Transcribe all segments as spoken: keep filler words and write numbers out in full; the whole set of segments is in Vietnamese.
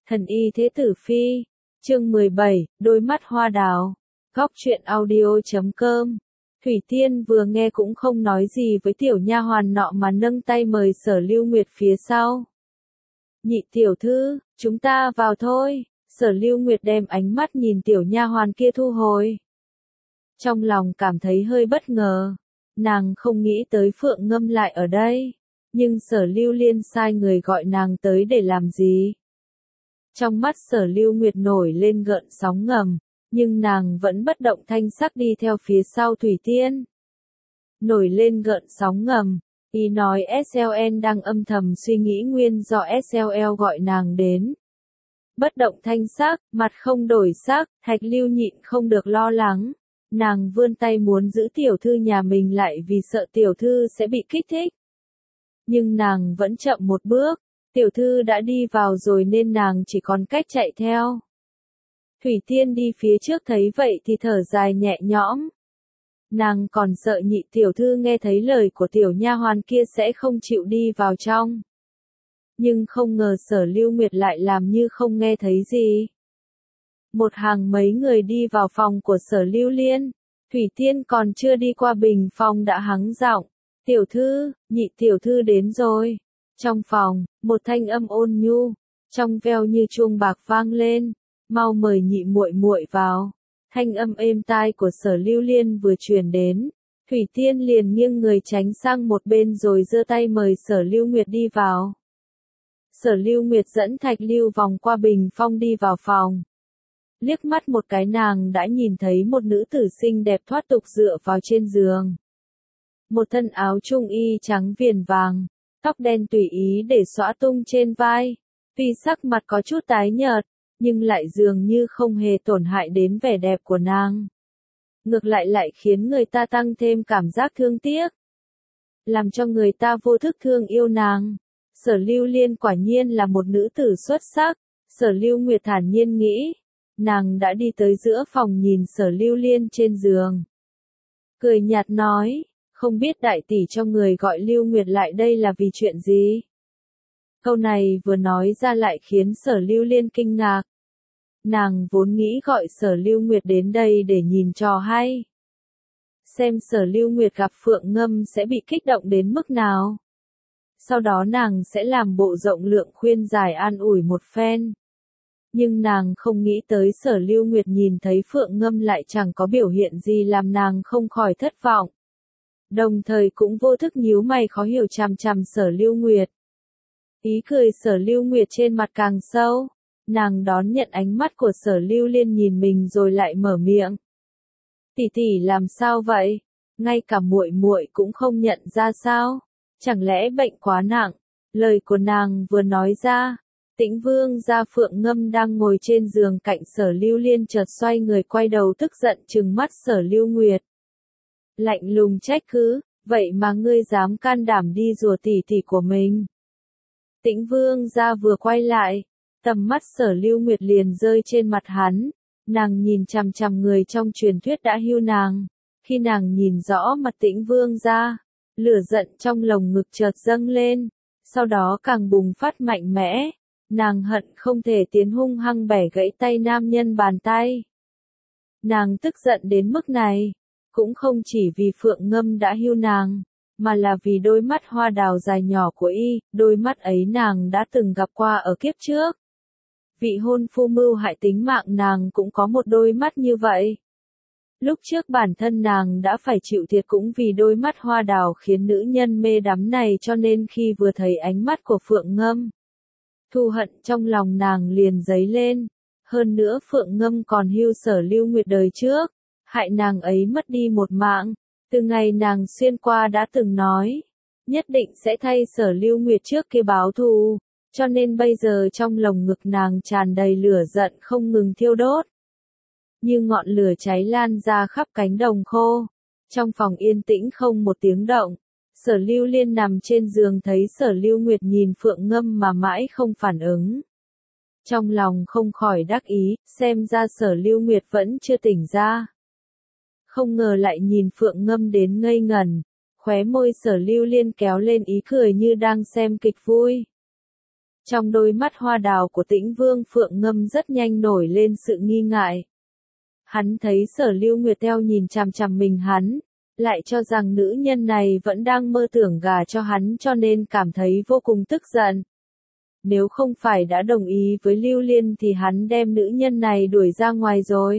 Thần y thế tử phi, chương mười bảy, đôi mắt hoa đào, góc truyện audio chấm com. Thủy Tiên vừa nghe cũng không nói gì với tiểu nha hoàn nọ mà nâng tay mời Sở Lưu Nguyệt phía sau. Nhị tiểu thư, chúng ta vào thôi. Sở Lưu Nguyệt đem ánh mắt nhìn tiểu nha hoàn kia thu hồi. Trong lòng cảm thấy hơi bất ngờ, nàng không nghĩ tới Phượng Ngâm lại ở đây, nhưng Sở Lưu Liên sai người gọi nàng tới để làm gì? Trong mắt Sở Lưu Nguyệt nổi lên gợn sóng ngầm, nhưng nàng vẫn bất động thanh sắc đi theo phía sau Thủy Tiên. Nổi lên gợn sóng ngầm, ý nói ét lờ en đang âm thầm suy nghĩ nguyên do ét lờ en gọi nàng đến. Bất động thanh sắc, mặt không đổi sắc, Thạch Lưu nhịn không được lo lắng. Nàng vươn tay muốn giữ tiểu thư nhà mình lại vì sợ tiểu thư sẽ bị kích thích. Nhưng nàng vẫn chậm một bước, tiểu thư đã đi vào rồi nên nàng chỉ còn cách chạy theo. Thủy Tiên đi phía trước thấy vậy thì thở dài nhẹ nhõm. Nàng còn sợ nhị tiểu thư nghe thấy lời của tiểu nha hoàn kia sẽ không chịu đi vào trong. Nhưng không ngờ Sở Lưu Nguyệt lại làm như không nghe thấy gì. Một hàng mấy người đi vào phòng của Sở Lưu Liên, Thủy Tiên còn chưa đi qua bình phòng đã hắng giọng, tiểu thư, nhị tiểu thư đến rồi. Trong phòng, một thanh âm ôn nhu, trong veo như chuông bạc vang lên, mau mời nhị muội muội vào. Thanh âm êm tai của Sở Lưu Liên vừa truyền đến, Thủy Tiên liền nghiêng người tránh sang một bên rồi giơ tay mời Sở Lưu Nguyệt đi vào. Sở Lưu Nguyệt dẫn Thạch Lưu vòng qua bình phong đi vào phòng. Liếc mắt một cái nàng đã nhìn thấy một nữ tử xinh đẹp thoát tục dựa vào trên giường. Một thân áo trung y trắng viền vàng, tóc đen tùy ý để xõa tung trên vai. Tuy sắc mặt có chút tái nhợt, nhưng lại dường như không hề tổn hại đến vẻ đẹp của nàng. Ngược lại lại khiến người ta tăng thêm cảm giác thương tiếc. Làm cho người ta vô thức thương yêu nàng. Sở Lưu Liên quả nhiên là một nữ tử xuất sắc. Sở Lưu Nguyệt thản nhiên nghĩ. Nàng đã đi tới giữa phòng nhìn Sở Lưu Liên trên giường. Cười nhạt nói, không biết đại tỷ cho người gọi Lưu Nguyệt lại đây là vì chuyện gì? Câu này vừa nói ra lại khiến Sở Lưu Liên kinh ngạc. Nàng vốn nghĩ gọi Sở Lưu Nguyệt đến đây để nhìn trò hay. Xem Sở Lưu Nguyệt gặp Phượng Ngâm sẽ bị kích động đến mức nào. Sau đó nàng sẽ làm bộ rộng lượng khuyên giải an ủi một phen. Nhưng nàng không nghĩ tới Sở Lưu Nguyệt nhìn thấy Phượng Ngâm lại chẳng có biểu hiện gì làm nàng không khỏi thất vọng. Đồng thời cũng vô thức nhíu mày khó hiểu chằm chằm Sở Lưu Nguyệt. Ý cười Sở Lưu Nguyệt trên mặt càng sâu. Nàng đón nhận ánh mắt của Sở Lưu Liên nhìn mình rồi lại mở miệng. Tỷ tỷ làm sao vậy? Ngay cả muội muội cũng không nhận ra sao? Chẳng lẽ bệnh quá nặng? Lời của nàng vừa nói ra, Tĩnh Vương gia Phượng Ngâm đang ngồi trên giường cạnh Sở Lưu Liên chợt xoay người quay đầu tức giận trừng mắt Sở Lưu Nguyệt. Lạnh lùng trách cứ, vậy mà ngươi dám can đảm đi rùa tỷ tỷ của mình. Tĩnh Vương gia vừa quay lại, tầm mắt Sở Lưu Nguyệt liền rơi trên mặt hắn, nàng nhìn chằm chằm người trong truyền thuyết đã hưu nàng. Khi nàng nhìn rõ mặt Tĩnh Vương gia, lửa giận trong lồng ngực chợt dâng lên, sau đó càng bùng phát mạnh mẽ. Nàng hận không thể tiến hung hăng bẻ gãy tay nam nhân bàn tay. Nàng tức giận đến mức này, cũng không chỉ vì Phượng Ngâm đã hưu nàng, mà là vì đôi mắt hoa đào dài nhỏ của y, đôi mắt ấy nàng đã từng gặp qua ở kiếp trước. Vị hôn phu mưu hại tính mạng nàng cũng có một đôi mắt như vậy. Lúc trước bản thân nàng đã phải chịu thiệt cũng vì đôi mắt hoa đào khiến nữ nhân mê đắm này cho nên khi vừa thấy ánh mắt của Phượng Ngâm, thù hận trong lòng nàng liền dấy lên. Hơn nữa Phượng Ngâm còn hưu Sở Lưu Nguyệt đời trước, hại nàng ấy mất đi một mạng. Từ ngày nàng xuyên qua đã từng nói, nhất định sẽ thay Sở Lưu Nguyệt trước kia báo thù, cho nên bây giờ trong lồng ngực nàng tràn đầy lửa giận không ngừng thiêu đốt. Như ngọn lửa cháy lan ra khắp cánh đồng khô. Trong phòng yên tĩnh không một tiếng động. Sở Lưu Liên nằm trên giường thấy Sở Lưu Nguyệt nhìn Phượng Ngâm mà mãi không phản ứng. Trong lòng không khỏi đắc ý, xem ra Sở Lưu Nguyệt vẫn chưa tỉnh ra. Không ngờ lại nhìn Phượng Ngâm đến ngây ngẩn, khóe môi Sở Lưu Liên kéo lên ý cười như đang xem kịch vui. Trong đôi mắt hoa đào của Tĩnh Vương Phượng Ngâm rất nhanh nổi lên sự nghi ngại. Hắn thấy Sở Lưu Nguyệt theo nhìn chằm chằm mình hắn, lại cho rằng nữ nhân này vẫn đang mơ tưởng gả cho hắn cho nên cảm thấy vô cùng tức giận. Nếu không phải đã đồng ý với Lưu Liên thì hắn đem nữ nhân này đuổi ra ngoài rồi.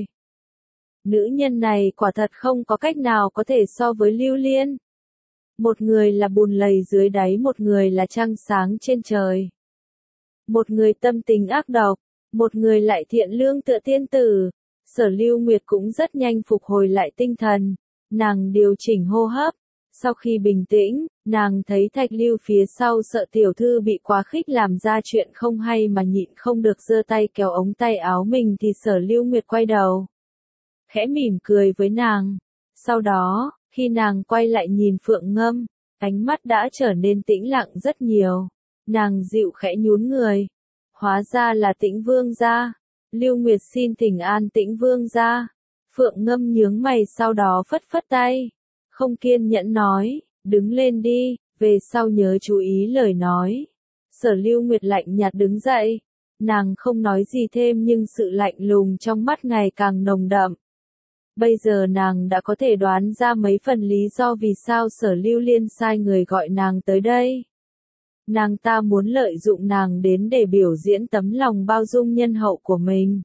Nữ nhân này quả thật không có cách nào có thể so với Lưu Liên. Một người là bùn lầy dưới đáy, một người là trăng sáng trên trời. Một người tâm tình ác độc, một người lại thiện lương tựa tiên tử. Sở Lưu Nguyệt cũng rất nhanh phục hồi lại tinh thần, nàng điều chỉnh hô hấp. Sau khi bình tĩnh, nàng thấy Thạch Lưu phía sau sợ tiểu thư bị quá khích làm ra chuyện không hay mà nhịn không được giơ tay kéo ống tay áo mình thì Sở Lưu Nguyệt quay đầu, khẽ mỉm cười với nàng. Sau đó, khi nàng quay lại nhìn Phượng Ngâm, ánh mắt đã trở nên tĩnh lặng rất nhiều. Nàng dịu khẽ nhún người. Hóa ra là Tĩnh Vương gia. Lưu Nguyệt xin thỉnh an Tĩnh Vương gia. Phượng Ngâm nhướng mày sau đó phất phất tay. Không kiên nhẫn nói, đứng lên đi, về sau nhớ chú ý lời nói. Sở Lưu Nguyệt lạnh nhạt đứng dậy. Nàng không nói gì thêm nhưng sự lạnh lùng trong mắt ngày càng nồng đậm. Bây giờ nàng đã có thể đoán ra mấy phần lý do vì sao Sở Lưu Liên sai người gọi nàng tới đây. Nàng ta muốn lợi dụng nàng đến để biểu diễn tấm lòng bao dung nhân hậu của mình.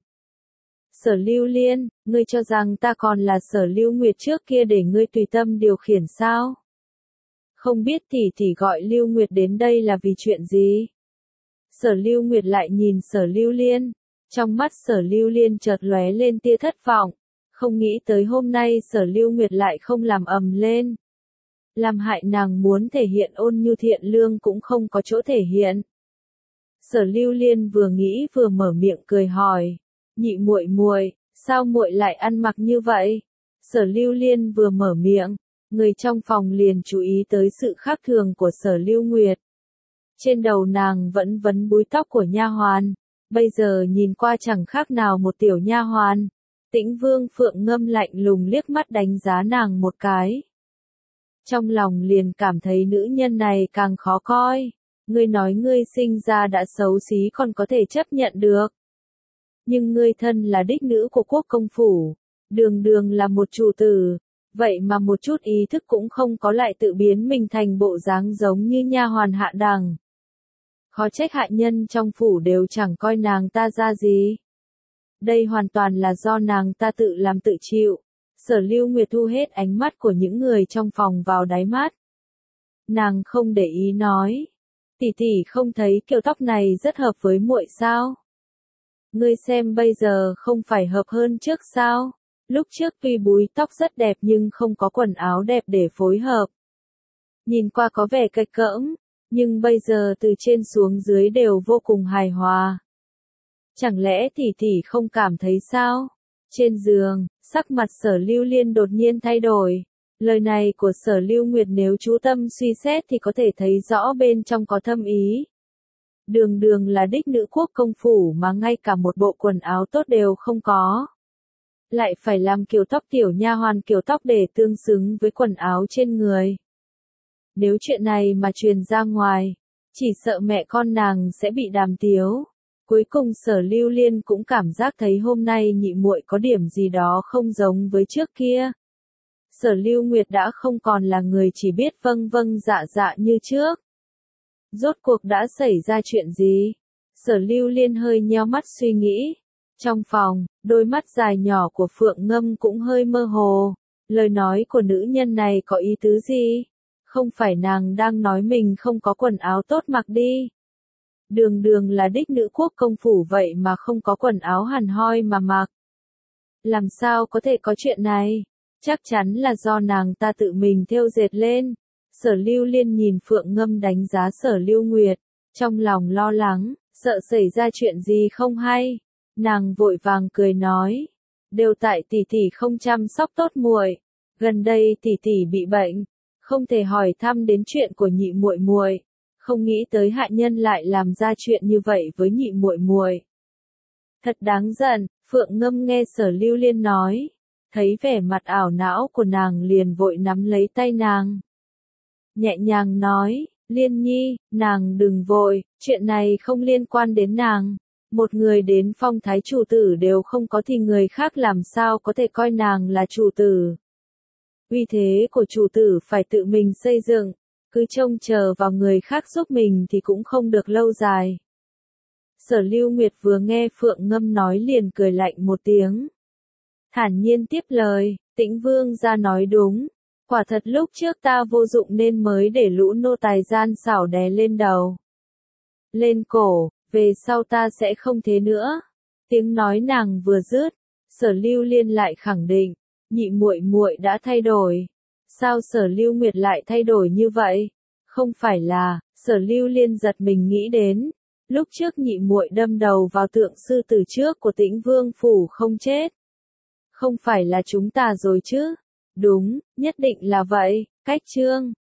Sở Lưu Liên, ngươi cho rằng ta còn là Sở Lưu Nguyệt trước kia để ngươi tùy tâm điều khiển sao? Không biết tỷ tỷ gọi Lưu Nguyệt đến đây là vì chuyện gì? Sở Lưu Nguyệt lại nhìn Sở Lưu Liên, trong mắt Sở Lưu Liên chợt lóe lên tia thất vọng, không nghĩ tới hôm nay Sở Lưu Nguyệt lại không làm ầm lên. Làm hại nàng muốn thể hiện ôn nhu thiện lương cũng không có chỗ thể hiện. Sở Lưu Liên vừa nghĩ vừa mở miệng cười hỏi, nhị muội muội, sao muội lại ăn mặc như vậy? Sở Lưu Liên vừa mở miệng, người trong phòng liền chú ý tới sự khác thường của Sở Lưu Nguyệt. Trên đầu nàng vẫn vấn búi tóc của nha hoàn, bây giờ nhìn qua chẳng khác nào một tiểu nha hoàn. Tĩnh Vương Phượng Ngâm lạnh lùng liếc mắt đánh giá nàng một cái. Trong lòng liền cảm thấy nữ nhân này càng khó coi. Ngươi nói ngươi sinh ra đã xấu xí còn có thể chấp nhận được. Nhưng ngươi thân là đích nữ của quốc công phủ, đường đường là một chủ tử, vậy mà một chút ý thức cũng không có lại tự biến mình thành bộ dáng giống như nha hoàn hạ đẳng. Khó trách hạ nhân trong phủ đều chẳng coi nàng ta ra gì. Đây hoàn toàn là do nàng ta tự làm tự chịu. Sở Lưu Nguyệt thu hết ánh mắt của những người trong phòng vào đáy mắt. Nàng không để ý nói, tỷ tỷ không thấy kiểu tóc này rất hợp với muội sao? Ngươi xem bây giờ không phải hợp hơn trước sao? Lúc trước tuy búi tóc rất đẹp nhưng không có quần áo đẹp để phối hợp. Nhìn qua có vẻ kệch cỡm, nhưng bây giờ từ trên xuống dưới đều vô cùng hài hòa. Chẳng lẽ tỷ tỷ không cảm thấy sao? Trên giường, sắc mặt Sở Lưu Liên đột nhiên thay đổi. Lời này của Sở Lưu Nguyệt nếu chú tâm suy xét thì có thể thấy rõ bên trong có thâm ý. Đường đường là đích nữ quốc công phủ mà ngay cả một bộ quần áo tốt đều không có. Lại phải làm kiểu tóc tiểu nha hoàn kiểu tóc để tương xứng với quần áo trên người. Nếu chuyện này mà truyền ra ngoài, chỉ sợ mẹ con nàng sẽ bị đàm tiếu. Cuối cùng Sở Lưu Liên cũng cảm giác thấy hôm nay nhị muội có điểm gì đó không giống với trước kia. Sở Lưu Nguyệt đã không còn là người chỉ biết vâng vâng dạ dạ như trước. Rốt cuộc đã xảy ra chuyện gì? Sở Lưu Liên hơi nheo mắt suy nghĩ. Trong phòng, đôi mắt dài nhỏ của Phượng Ngâm cũng hơi mơ hồ. Lời nói của nữ nhân này có ý tứ gì? Không phải nàng đang nói mình không có quần áo tốt mặc đi. Đường đường là đích nữ quốc công phủ vậy mà không có quần áo hằn hoi mà mặc. Làm sao có thể có chuyện này? Chắc chắn là do nàng ta tự mình thêu dệt lên. Sở Lưu Liên nhìn Phượng Ngâm đánh giá Sở Lưu Nguyệt, trong lòng lo lắng, sợ xảy ra chuyện gì không hay. Nàng vội vàng cười nói, đều tại tỷ tỷ không chăm sóc tốt muội. Gần đây tỷ tỷ bị bệnh, không thể hỏi thăm đến chuyện của nhị muội muội. Không nghĩ tới hạ nhân lại làm ra chuyện như vậy với nhị muội muội. Thật đáng giận, Phượng Ngâm nghe Sở Lưu Liên nói, thấy vẻ mặt ảo não của nàng liền vội nắm lấy tay nàng. Nhẹ nhàng nói, Liên Nhi, nàng đừng vội, chuyện này không liên quan đến nàng. Một người đến phong thái chủ tử đều không có thì người khác làm sao có thể coi nàng là chủ tử. Uy thế của chủ tử phải tự mình xây dựng, cứ trông chờ vào người khác giúp mình thì cũng không được lâu dài. Sở Lưu Nguyệt vừa nghe Phượng Ngâm nói liền cười lạnh một tiếng. Thản nhiên tiếp lời, Tĩnh Vương gia nói đúng. Quả thật lúc trước ta vô dụng nên mới để lũ nô tài gian xảo đè lên đầu. Lên cổ, về sau ta sẽ không thế nữa. Tiếng nói nàng vừa dứt, Sở Lưu Liên lại khẳng định, nhị muội muội đã thay đổi. Sao Sở Lưu Nguyệt lại thay đổi như vậy? Không phải là, Sở Lưu Liên giật mình nghĩ đến, lúc trước nhị muội đâm đầu vào tượng sư tử trước của Tĩnh Vương phủ không chết. Không phải là chúng ta rồi chứ? Đúng, nhất định là vậy. Cách chương